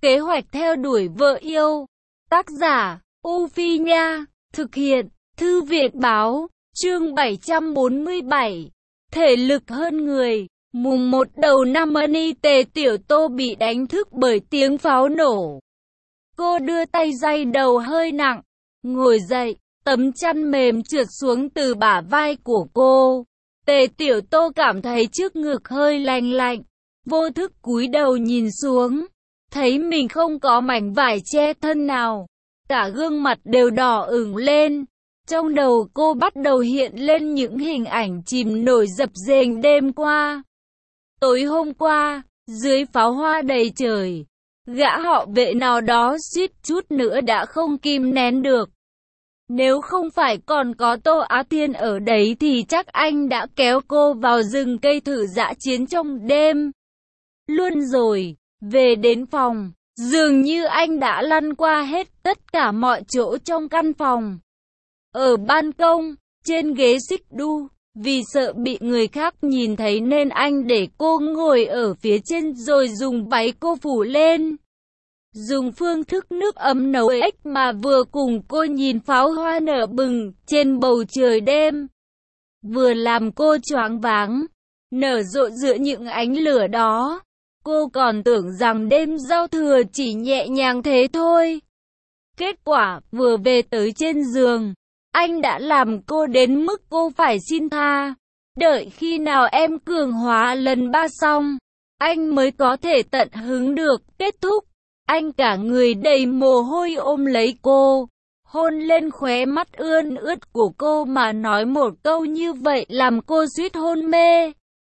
Kế hoạch theo đuổi vợ yêu. Tác giả, U Phi Nha. Thực hiện, Thư viện Báo. Chương 747. Thể lực hơn người. Mùng 1 đầu năm Ani Tề Tiểu Tô bị đánh thức bởi tiếng pháo nổ. Cô đưa tay day đầu hơi nặng. Ngồi dậy, tấm chăn mềm trượt xuống từ bả vai của cô. Tề Tiểu Tô cảm thấy trước ngực hơi lạnh lạnh. Vô thức cúi đầu nhìn xuống. Thấy mình không có mảnh vải che thân nào. Cả gương mặt đều đỏ ửng lên. Trong đầu cô bắt đầu hiện lên những hình ảnh chìm nổi dập dềnh đêm qua. Tối hôm qua, dưới pháo hoa đầy trời, gã họ Vệ nào đó suýt chút nữa đã không kìm nén được. Nếu không phải còn có Tô Á Thiên ở đấy thì chắc anh đã kéo cô vào rừng cây thử dã chiến trong đêm. Luôn rồi, về đến phòng, dường như anh đã lăn qua hết tất cả mọi chỗ trong căn phòng. Ở ban công, trên ghế xích đu, vì sợ bị người khác nhìn thấy nên anh để cô ngồi ở phía trên rồi dùng váy cô phủ lên. Dùng phương thức nước ấm nấu ếch mà vừa cùng cô nhìn pháo hoa nở bừng trên bầu trời đêm. Vừa làm cô choáng váng, nở rộ giữa những ánh lửa đó. Cô còn tưởng rằng đêm giao thừa chỉ nhẹ nhàng thế thôi. Kết quả, vừa về tới trên giường, anh đã làm cô đến mức cô phải xin tha. Đợi khi nào em cường hóa lần 3 xong, anh mới có thể tận hứng được. Kết thúc, anh cả người đầy mồ hôi ôm lấy cô, hôn lên khóe mắt ươn ướt của cô mà nói một câu như vậy làm cô suýt hôn mê.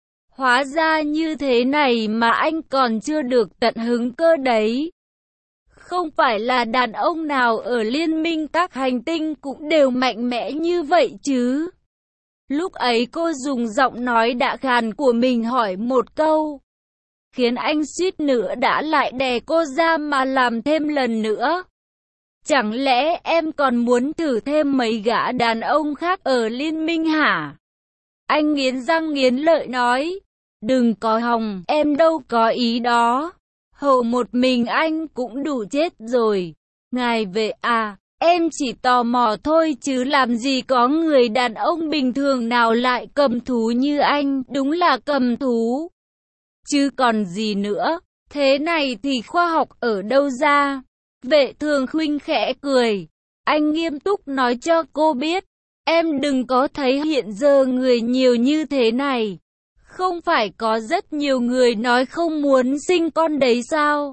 Hóa ra như thế này mà anh còn chưa được tận hứng cơ đấy. Không phải là đàn ông nào ở liên minh các hành tinh cũng đều mạnh mẽ như vậy chứ. Lúc ấy cô dùng giọng nói đã khàn của mình hỏi một câu, khiến anh suýt nữa đã lại đè cô ra mà làm thêm lần nữa. Chẳng lẽ em còn muốn thử thêm mấy gã đàn ông khác ở liên minh hả? Anh nghiến răng nghiến lợi nói, đừng có hòng, em đâu có ý đó. Hầu một mình anh cũng đủ chết rồi. Ngài về à, em chỉ tò mò thôi chứ làm gì có người đàn ông bình thường nào lại cầm thú như anh, đúng là cầm thú. Chứ còn gì nữa, thế này thì khoa học ở đâu ra? Vệ Thường Khuynh khẽ cười. Anh nghiêm túc nói cho cô biết, em đừng có thấy hiện giờ người nhiều như thế này. Không phải có rất nhiều người nói không muốn sinh con đấy sao?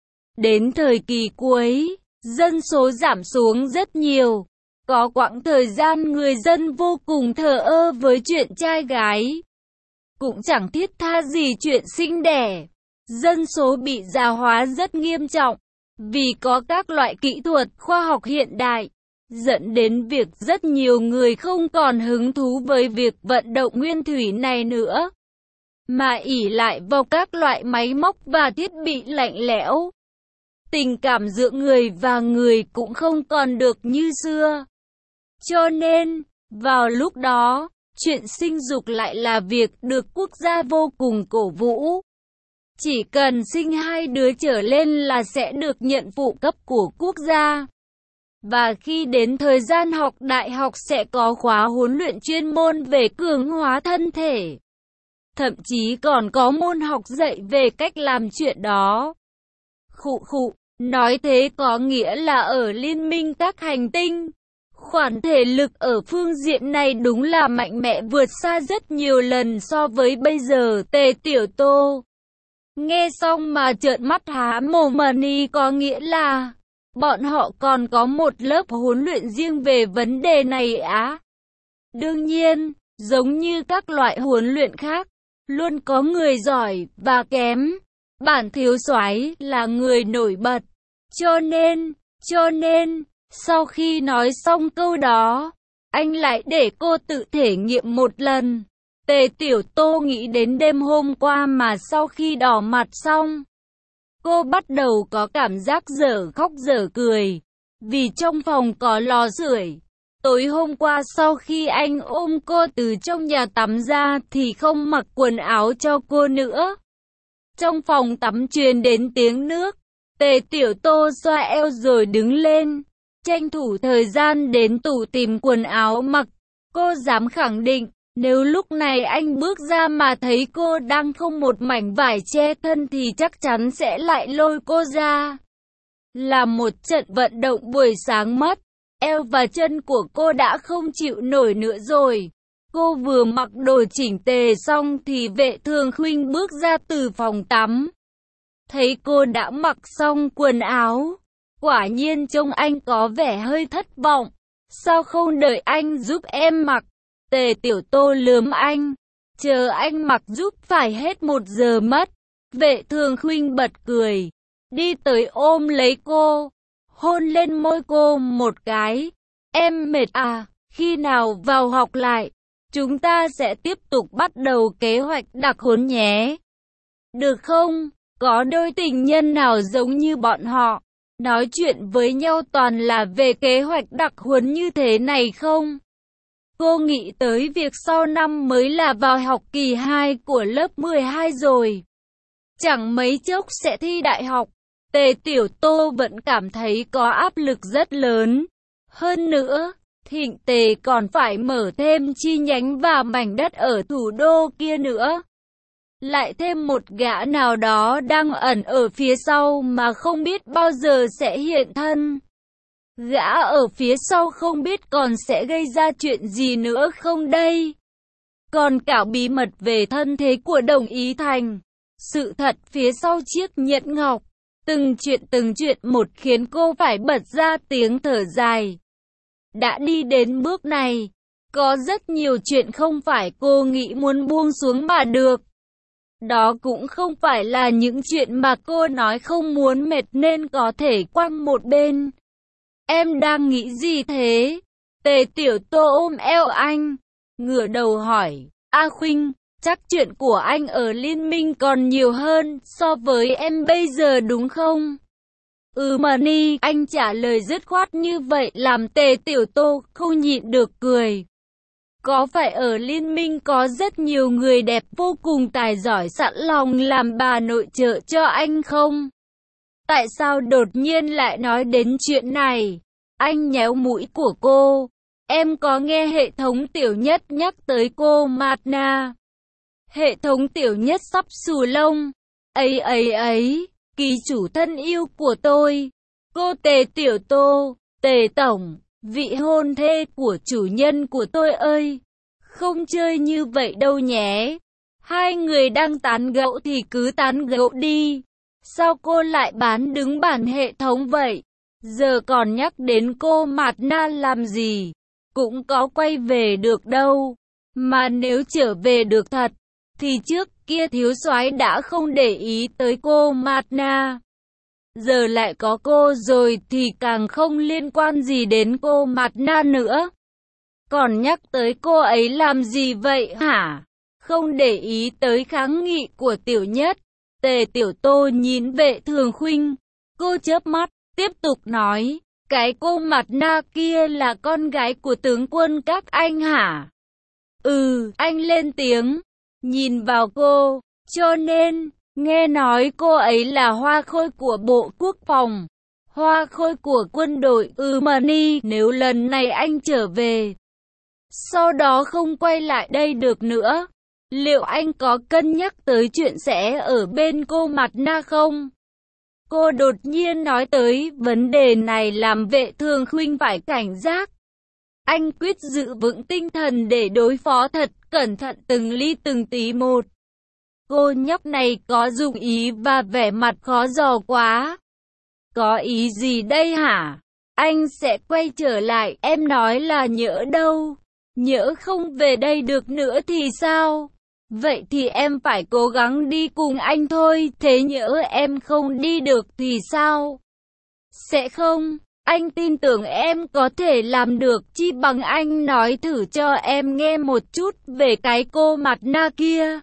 Đến thời kỳ cuối, dân số giảm xuống rất nhiều. Có quãng thời gian người dân vô cùng thờ ơ với chuyện trai gái. Cũng chẳng thiết tha gì chuyện sinh đẻ. Dân số bị già hóa rất nghiêm trọng. Vì có các loại kỹ thuật khoa học hiện đại, dẫn đến việc rất nhiều người không còn hứng thú với việc vận động nguyên thủy này nữa, mà ỷ lại vào các loại máy móc và thiết bị lạnh lẽo. Tình cảm giữa người và người cũng không còn được như xưa. Cho nên, vào lúc đó, chuyện sinh dục lại là việc được quốc gia vô cùng cổ vũ. Chỉ cần sinh 2 đứa trở lên là sẽ được nhận phụ cấp của quốc gia. Và khi đến thời gian học đại học sẽ có khóa huấn luyện chuyên môn về cường hóa thân thể. Thậm chí còn có môn học dạy về cách làm chuyện đó. Khụ, nói thế có nghĩa là ở liên minh các hành tinh, khoản thể lực ở phương diện này đúng là mạnh mẽ vượt xa rất nhiều lần so với bây giờ. Tề Tiểu Tô nghe xong mà trợn mắt há mồm. Mani có nghĩa là bọn họ còn có một lớp huấn luyện riêng về vấn đề này á? Đương nhiên, giống như các loại huấn luyện khác, luôn có người giỏi và kém. Bản thiếu soái là người nổi bật. Cho nên, sau khi nói xong câu đó, anh lại để cô tự thể nghiệm một lần. Tề Tiểu Tô nghĩ đến đêm hôm qua mà sau khi đỏ mặt xong, cô bắt đầu có cảm giác dở khóc dở cười, vì trong phòng có lò sưởi. Tối hôm qua sau khi anh ôm cô từ trong nhà tắm ra thì không mặc quần áo cho cô nữa. Trong phòng tắm truyền đến tiếng nước, Tề Tiểu Tô xoa eo rồi đứng lên, tranh thủ thời gian đến tủ tìm quần áo mặc. Cô dám khẳng định, nếu lúc này anh bước ra mà thấy cô đang không một mảnh vải che thân thì chắc chắn sẽ lại lôi cô ra. Là một trận vận động buổi sáng mất, eo và chân của cô đã không chịu nổi nữa rồi. Cô vừa mặc đồ chỉnh tề xong thì Vệ Thường Khuynh bước ra từ phòng tắm. Thấy cô đã mặc xong quần áo, quả nhiên trông anh có vẻ hơi thất vọng. Sao không đợi anh giúp em mặc? Tề Tiểu Tô lườm anh. Chờ anh mặc giúp phải hết 1 giờ mất. Vệ Thường Khuynh bật cười, đi tới ôm lấy cô, hôn lên môi cô một cái. Em mệt à, khi nào vào học lại, chúng ta sẽ tiếp tục bắt đầu kế hoạch đặc huấn nhé. Được không? Có đôi tình nhân nào giống như bọn họ, nói chuyện với nhau toàn là về kế hoạch đặc huấn như thế này không? Cô nghĩ tới việc sau năm mới là vào học kỳ 2 của lớp 12 rồi. Chẳng mấy chốc sẽ thi đại học. Tề Tiểu Tô vẫn cảm thấy có áp lực rất lớn. Hơn nữa, Thịnh Tề còn phải mở thêm chi nhánh và mảnh đất ở thủ đô kia nữa. Lại thêm một gã nào đó đang ẩn ở phía sau mà không biết bao giờ sẽ hiện thân. Gã ở phía sau không biết còn sẽ gây ra chuyện gì nữa không đây? Còn cả bí mật về thân thế của Đồng Ý Thành. Sự thật phía sau chiếc nhẫn ngọc. Từng chuyện một khiến cô phải bật ra tiếng thở dài. Đã đi đến bước này, có rất nhiều chuyện không phải cô nghĩ muốn buông xuống mà được. Đó cũng không phải là những chuyện mà cô nói không muốn mệt nên có thể quăng một bên. Em đang nghĩ gì thế? Tề Tiểu Tô ôm eo anh, ngửa đầu hỏi. A Khuynh, chắc chuyện của anh ở liên minh còn nhiều hơn so với em bây giờ đúng không? Mà ni, anh trả lời dứt khoát như vậy làm Tề Tiểu Tô không nhịn được cười. Có phải ở liên minh có rất nhiều người đẹp vô cùng tài giỏi sẵn lòng làm bà nội trợ cho anh không? Tại sao đột nhiên lại nói đến chuyện này? Anh nhéo mũi của cô. Em có nghe hệ thống tiểu nhất nhắc tới cô Mạt Na. Hệ thống tiểu nhất sắp xù lông. Ấy, ký chủ thân yêu của tôi. Cô Tề Tiểu Tô, Tề Tổng, vị hôn thê của chủ nhân của tôi ơi. Không chơi như vậy đâu nhé. Hai người đang tán gẫu thì cứ tán gẫu đi. Sao cô lại bán đứng bản hệ thống vậy? Giờ còn nhắc đến cô Mạt Na làm gì? Cũng có quay về được đâu. Mà nếu trở về được thật, thì trước kia thiếu soái đã không để ý tới cô Mạt Na. Giờ lại có cô rồi thì càng không liên quan gì đến cô Mạt Na nữa. Còn nhắc tới cô ấy làm gì vậy hả? Không để ý tới kháng nghị của Tiểu Nhất. Tề Tiểu Tô nhìn Vệ Thường Khuynh. Cô chớp mắt, tiếp tục nói. Cái cô Mạt Na kia là con gái của tướng quân các anh hả? Anh lên tiếng. Nhìn vào cô. Cho nên, nghe nói cô ấy là hoa khôi của Bộ Quốc phòng. Hoa khôi của quân đội mà ni. Nếu lần này anh trở về, sau đó không quay lại đây được nữa, liệu anh có cân nhắc tới chuyện sẽ ở bên cô Mạt Na không? Cô đột nhiên nói tới vấn đề này làm Vệ Thường Khuynh phải cảnh giác. Anh quyết giữ vững tinh thần để đối phó thật cẩn thận từng ly từng tí một. Cô nhóc này có dụng ý và vẻ mặt khó dò quá. Có ý gì đây hả? Anh sẽ quay trở lại, em nói là nhỡ đâu. Nhỡ không về đây được nữa thì sao? Vậy thì em phải cố gắng đi cùng anh thôi, thế nhỡ em không đi được thì sao? Sẽ không, anh tin tưởng em có thể làm được, chi bằng anh nói thử cho em nghe một chút về cái cô Mạt Na kia.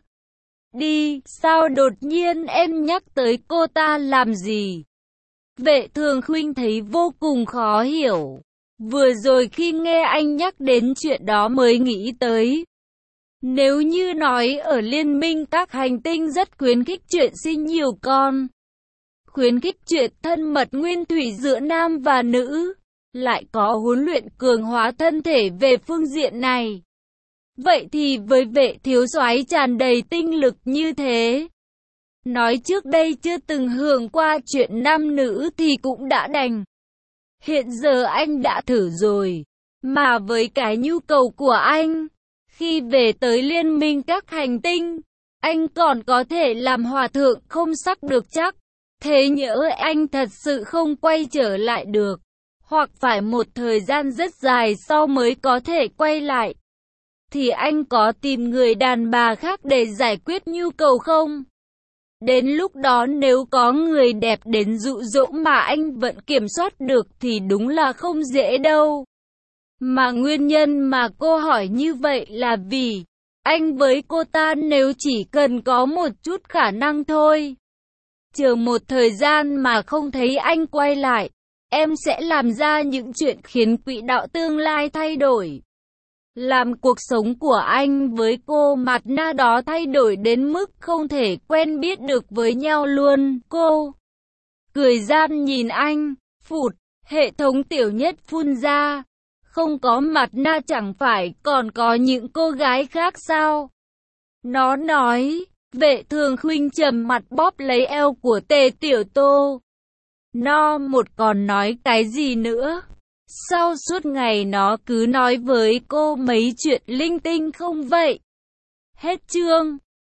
Đi, sao đột nhiên em nhắc tới cô ta làm gì? Vệ Thường Khuynh thấy vô cùng khó hiểu. Vừa rồi khi nghe anh nhắc đến chuyện đó mới nghĩ tới. Nếu như nói ở liên minh các hành tinh rất khuyến khích chuyện sinh nhiều con, khuyến khích chuyện thân mật nguyên thủy giữa nam và nữ, lại có huấn luyện cường hóa thân thể về phương diện này. Vậy thì với Vệ thiếu soái tràn đầy tinh lực như thế, nói trước đây chưa từng hưởng qua chuyện nam nữ thì cũng đã đành. Hiện giờ anh đã thử rồi, mà với cái nhu cầu của anh, khi về tới liên minh các hành tinh, anh còn có thể làm hòa thượng không sắc được chắc. Thế nhỡ anh thật sự không quay trở lại được, hoặc phải một thời gian rất dài sau mới có thể quay lại, thì anh có tìm người đàn bà khác để giải quyết nhu cầu không? Đến lúc đó nếu có người đẹp đến dụ dỗ mà anh vẫn kiểm soát được thì đúng là không dễ đâu. Mà nguyên nhân mà cô hỏi như vậy là vì anh với cô ta nếu chỉ cần có một chút khả năng thôi. Chờ một thời gian mà không thấy anh quay lại, em sẽ làm ra những chuyện khiến quỹ đạo tương lai thay đổi. Làm cuộc sống của anh với cô mặt na đó thay đổi đến mức không thể quen biết được với nhau luôn. Cô cười gian nhìn anh, phụt, hệ thống tiểu nhất phun ra. Không có mặt na chẳng phải còn có những cô gái khác sao? Nó nói. Vệ Thường Khuynh trầm mặt bóp lấy eo của Tề Tiểu Tô. Nó một còn nói cái gì nữa? Sao suốt ngày nó cứ nói với cô mấy chuyện linh tinh không vậy? Hết chương.